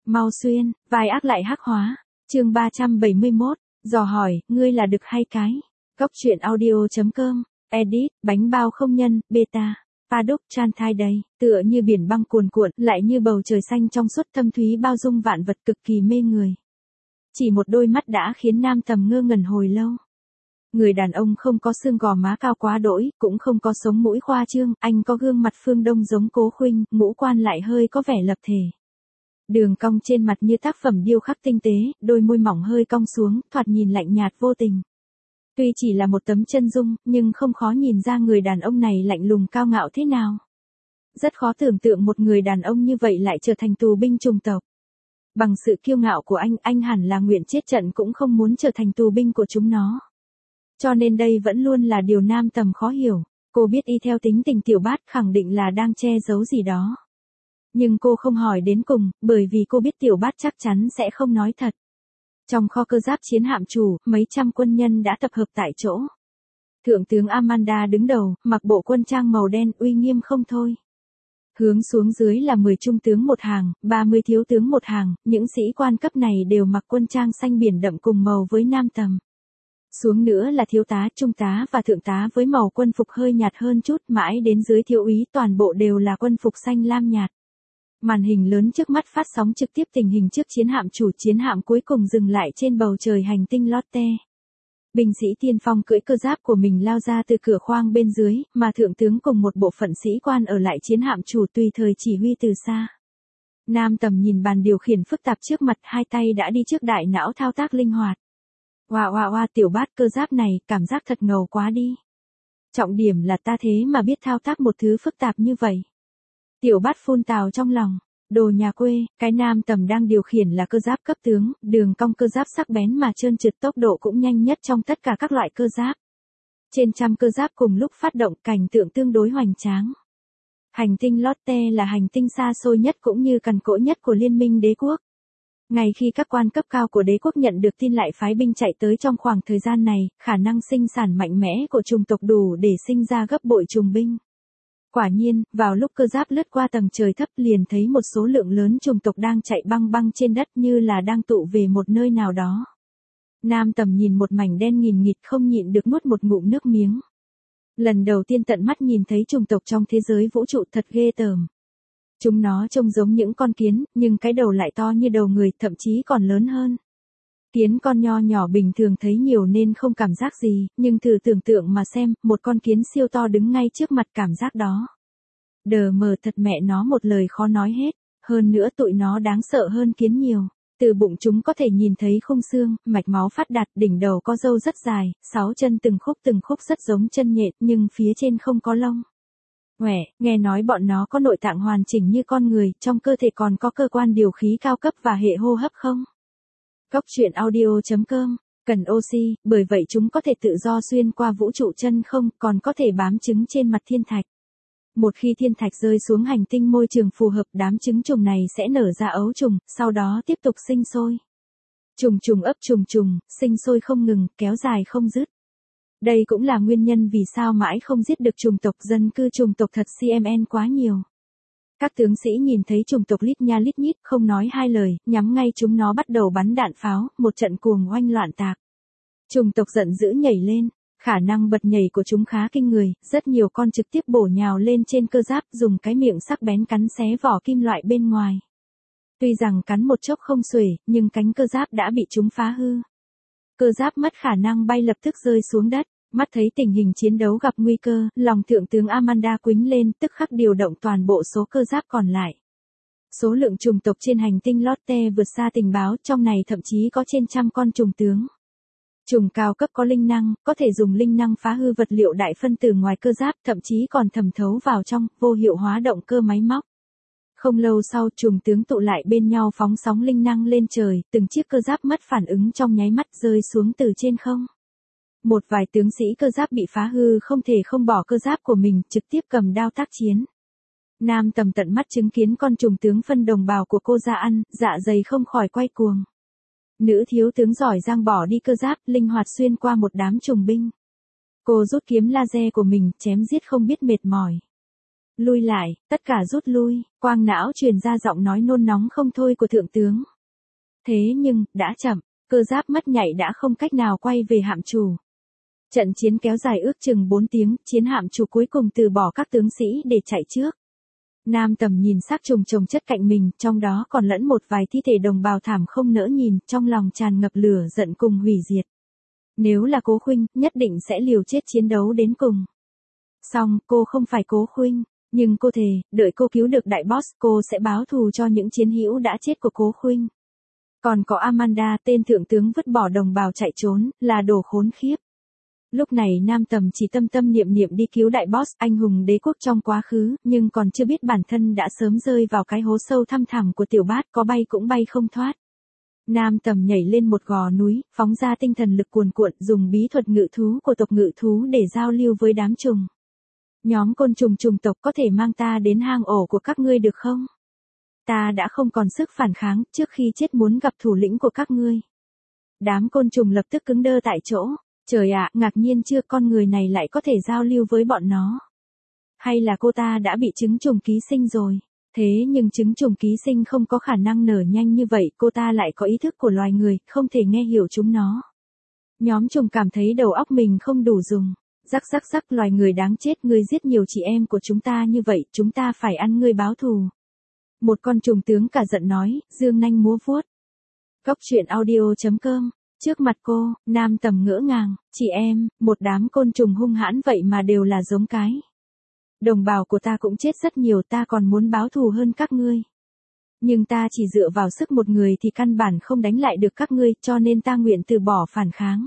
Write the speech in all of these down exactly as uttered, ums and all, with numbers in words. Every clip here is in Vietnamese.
Mau xuyên, vai ác lại hắc hóa. Chương ba trăm bảy mươi mốt, dò hỏi, ngươi là đực hay cái? Góc truyện audio chấm com, edit, bánh bao không nhân, beta, Paddock Chan thai đầy, tựa như biển băng cuồn cuộn, lại như bầu trời xanh trong suốt thâm thúy bao dung vạn vật cực kỳ mê người. Chỉ một đôi mắt đã khiến Nam Tầm ngơ ngẩn hồi lâu. Người đàn ông không có xương gò má cao quá đỗi, cũng không có sống mũi khoa trương, anh có gương mặt phương Đông giống Cố Khuynh, ngũ quan lại hơi có vẻ lập thể. Đường cong trên mặt như tác phẩm điêu khắc tinh tế, đôi môi mỏng hơi cong xuống, thoạt nhìn lạnh nhạt vô tình. Tuy chỉ là một tấm chân dung, nhưng không khó nhìn ra người đàn ông này lạnh lùng cao ngạo thế nào. Rất khó tưởng tượng một người đàn ông như vậy lại trở thành tù binh chủng tộc. Bằng sự kiêu ngạo của anh, anh hẳn là nguyện chết trận cũng không muốn trở thành tù binh của chúng nó. Cho nên đây vẫn luôn là điều Nam Tầm khó hiểu. Cô biết y theo tính tình Tiểu Bát khẳng định là đang che giấu gì đó. Nhưng cô không hỏi đến cùng, bởi vì cô biết Tiểu Bát chắc chắn sẽ không nói thật. Trong kho cơ giáp chiến hạm chủ, mấy trăm quân nhân đã tập hợp tại chỗ. Thượng tướng Amanda đứng đầu, mặc bộ quân trang màu đen uy nghiêm không thôi. Hướng xuống dưới là mười trung tướng một hàng, ba mươi thiếu tướng một hàng, những sĩ quan cấp này đều mặc quân trang xanh biển đậm cùng màu với Nam Tầm. Xuống nữa là thiếu tá, trung tá và thượng tá với màu quân phục hơi nhạt hơn chút, mãi đến dưới thiếu úy toàn bộ đều là quân phục xanh lam nhạt. Màn hình lớn trước mắt phát sóng trực tiếp tình hình trước chiến hạm chủ, chiến hạm cuối cùng dừng lại trên bầu trời hành tinh Lotte. Binh sĩ tiên phong cưỡi cơ giáp của mình lao ra từ cửa khoang bên dưới, mà thượng tướng cùng một bộ phận sĩ quan ở lại chiến hạm chủ tùy thời chỉ huy từ xa. Nam Tầm nhìn bàn điều khiển phức tạp trước mặt, hai tay đã đi trước đại não thao tác linh hoạt. Oa oa oa, Tiểu Bát, cơ giáp này, cảm giác thật ngầu quá đi. Trọng điểm là ta thế mà biết thao tác một thứ phức tạp như vậy. Tiểu Bát phun tào trong lòng, đồ nhà quê, cái Nam Tầm đang điều khiển là cơ giáp cấp tướng, đường cong cơ giáp sắc bén mà trơn trượt, tốc độ cũng nhanh nhất trong tất cả các loại cơ giáp. Trên trăm cơ giáp cùng lúc phát động, cảnh tượng tương đối hoành tráng. Hành tinh Lotte là hành tinh xa xôi nhất cũng như cằn cỗi nhất của Liên minh đế quốc. Ngay khi các quan cấp cao của đế quốc nhận được tin lại phái binh chạy tới trong khoảng thời gian này, khả năng sinh sản mạnh mẽ của chủng tộc đủ để sinh ra gấp bội chủng binh. Quả nhiên, vào lúc cơ giáp lướt qua tầng trời thấp liền thấy một số lượng lớn chủng tộc đang chạy băng băng trên đất như là đang tụ về một nơi nào đó. Nam Tầm nhìn một mảnh đen nghìn nghịt không nhịn được nuốt một ngụm nước miếng. Lần đầu tiên tận mắt nhìn thấy chủng tộc trong thế giới vũ trụ thật ghê tởm. Chúng nó trông giống những con kiến, nhưng cái đầu lại to như đầu người, thậm chí còn lớn hơn. Kiến con nho nhỏ bình thường thấy nhiều nên không cảm giác gì, nhưng thử tưởng tượng mà xem, một con kiến siêu to đứng ngay trước mặt, cảm giác đó. Đờ mờ thật, mẹ nó một lời khó nói hết, hơn nữa tụi nó đáng sợ hơn kiến nhiều. Từ bụng chúng có thể nhìn thấy khung xương, mạch máu phát đạt, đỉnh đầu có râu rất dài, sáu chân từng khúc từng khúc rất giống chân nhện nhưng phía trên không có lông. Ngoẻ, nghe nói bọn nó có nội tạng hoàn chỉnh như con người, trong cơ thể còn có cơ quan điều khí cao cấp và hệ hô hấp không? Góc truyện audio chấm com, cần oxy, bởi vậy chúng có thể tự do xuyên qua vũ trụ chân không, còn có thể bám trứng trên mặt thiên thạch. Một khi thiên thạch rơi xuống hành tinh môi trường phù hợp, đám trứng trùng này sẽ nở ra ấu trùng, sau đó tiếp tục sinh sôi. Trùng trùng ấp trùng trùng, sinh sôi không ngừng, kéo dài không dứt. Đây cũng là nguyên nhân vì sao mãi không giết được chủng tộc, dân cư chủng tộc thật xê em en quá nhiều. Các tướng sĩ nhìn thấy chủng tộc lít nha lít nhít, không nói hai lời, nhắm ngay chúng nó bắt đầu bắn đạn pháo, một trận cuồng oanh loạn tạc. Chủng tộc giận dữ nhảy lên, khả năng bật nhảy của chúng khá kinh người, rất nhiều con trực tiếp bổ nhào lên trên cơ giáp, dùng cái miệng sắc bén cắn xé vỏ kim loại bên ngoài. Tuy rằng cắn một chốc không xuể, nhưng cánh cơ giáp đã bị chúng phá hư. Cơ giáp mất khả năng bay, lập tức rơi xuống đất. Mắt thấy tình hình chiến đấu gặp nguy cơ, lòng thượng tướng Amanda quĩnh lên, tức khắc điều động toàn bộ số cơ giáp còn lại. Số lượng chủng tộc trên hành tinh Lotte vượt xa tình báo, trong này thậm chí có trên trăm con chủng tướng. Chủng cao cấp có linh năng, có thể dùng linh năng phá hư vật liệu đại phân tử ngoài cơ giáp, thậm chí còn thẩm thấu vào trong, vô hiệu hóa động cơ máy móc. Không lâu sau, chủng tướng tụ lại bên nhau phóng sóng linh năng lên trời, từng chiếc cơ giáp mất phản ứng trong nháy mắt rơi xuống từ trên không. Một vài tướng sĩ cơ giáp bị phá hư không thể không bỏ cơ giáp của mình, trực tiếp cầm đao tác chiến. Nam Tầm tận mắt chứng kiến con trùng tướng phân đồng bào của cô ra ăn, dạ dày không khỏi quay cuồng. Nữ thiếu tướng giỏi giang bỏ đi cơ giáp, linh hoạt xuyên qua một đám trùng binh. Cô rút kiếm laser của mình, chém giết không biết mệt mỏi. Lui lại, tất cả rút lui, quang não truyền ra giọng nói nôn nóng không thôi của thượng tướng. Thế nhưng, đã chậm, cơ giáp mất nhạy đã không cách nào quay về hạm chủ. Trận chiến kéo dài ước chừng bốn tiếng, chiến hạm chủ cuối cùng từ bỏ các tướng sĩ để chạy trước. Nam Tầm nhìn xác trùng chồng chất cạnh mình, trong đó còn lẫn một vài thi thể đồng bào thảm không nỡ nhìn, trong lòng tràn ngập lửa giận cùng hủy diệt. Nếu là Cố Khuynh, nhất định sẽ liều chết chiến đấu đến cùng. Song, cô không phải Cố Khuynh, nhưng cô thề, đợi cô cứu được đại boss, cô sẽ báo thù cho những chiến hữu đã chết của Cố Khuynh. Còn có Amanda, tên thượng tướng vứt bỏ đồng bào chạy trốn, là đồ khốn khiếp. Lúc này Nam Tầm chỉ tâm tâm niệm niệm đi cứu đại boss, anh hùng đế quốc trong quá khứ, nhưng còn chưa biết bản thân đã sớm rơi vào cái hố sâu thăm thẳm của tiểu bát, có bay cũng bay không thoát. Nam Tầm nhảy lên một gò núi, phóng ra tinh thần lực cuồn cuộn, dùng bí thuật ngự thú của tộc ngự thú để giao lưu với đám trùng. Nhóm côn trùng trùng tộc có thể mang ta đến hang ổ của các ngươi được không? Ta đã không còn sức phản kháng, trước khi chết muốn gặp thủ lĩnh của các ngươi. Đám côn trùng lập tức cứng đơ tại chỗ. Trời ạ, ngạc nhiên chưa, con người này lại có thể giao lưu với bọn nó. Hay là cô ta đã bị trứng trùng ký sinh rồi? Thế nhưng trứng trùng ký sinh không có khả năng nở nhanh như vậy, cô ta lại có ý thức của loài người, không thể nghe hiểu chúng nó. Nhóm trùng cảm thấy đầu óc mình không đủ dùng. Rắc rắc rắc, loài người đáng chết, ngươi giết nhiều chị em của chúng ta như vậy, chúng ta phải ăn ngươi báo thù. Một con trùng tướng cả giận nói, dương nanh múa vuốt. Cốc truyện audio chấm com. Trước mặt cô, Nam Tầm ngỡ ngàng, chị em, một đám côn trùng hung hãn vậy mà đều là giống cái. Đồng bào của ta cũng chết rất nhiều, ta còn muốn báo thù hơn các ngươi. Nhưng ta chỉ dựa vào sức một người thì căn bản không đánh lại được các ngươi, cho nên ta nguyện từ bỏ phản kháng.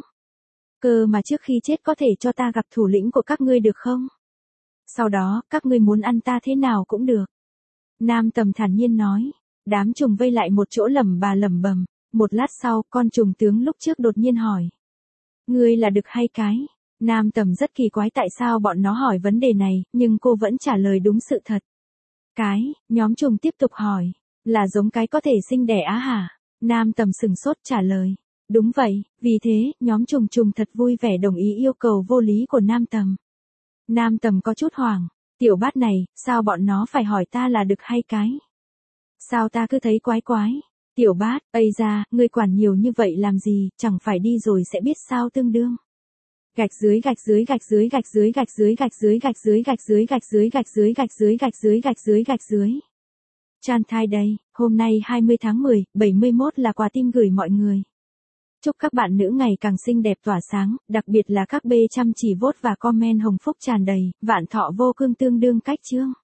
Cơ mà trước khi chết có thể cho ta gặp thủ lĩnh của các ngươi được không? Sau đó, các ngươi muốn ăn ta thế nào cũng được. Nam Tầm thản nhiên nói, đám trùng vây lại một chỗ lẩm bà lẩm bẩm. Một lát sau, con trùng tướng lúc trước đột nhiên hỏi. Ngươi là đực hay cái? Nam Tầm rất kỳ quái tại sao bọn nó hỏi vấn đề này, nhưng cô vẫn trả lời đúng sự thật. Cái, nhóm trùng tiếp tục hỏi. Là giống cái có thể sinh đẻ á hả? Nam Tầm sừng sốt trả lời. Đúng vậy, vì thế, nhóm trùng trùng thật vui vẻ đồng ý yêu cầu vô lý của Nam Tầm. Nam Tầm có chút hoảng. Tiểu bát này, sao bọn nó phải hỏi ta là đực hay cái? Sao ta cứ thấy quái quái? Tiểu bát, ây ra, ngươi quản nhiều như vậy làm gì, chẳng phải đi rồi sẽ biết sao tương đương. Gạch dưới gạch dưới gạch dưới gạch dưới gạch dưới gạch dưới gạch dưới gạch dưới gạch dưới gạch dưới gạch dưới gạch dưới gạch dưới gạch dưới. Chan thai đây, hôm nay hai mươi tháng mười, bảy mươi mốt là quà tim gửi mọi người. Chúc các bạn nữ ngày càng xinh đẹp tỏa sáng, đặc biệt là các bê chăm chỉ vote và comment hồng phúc tràn đầy, vạn thọ vô cương tương đương cách chương.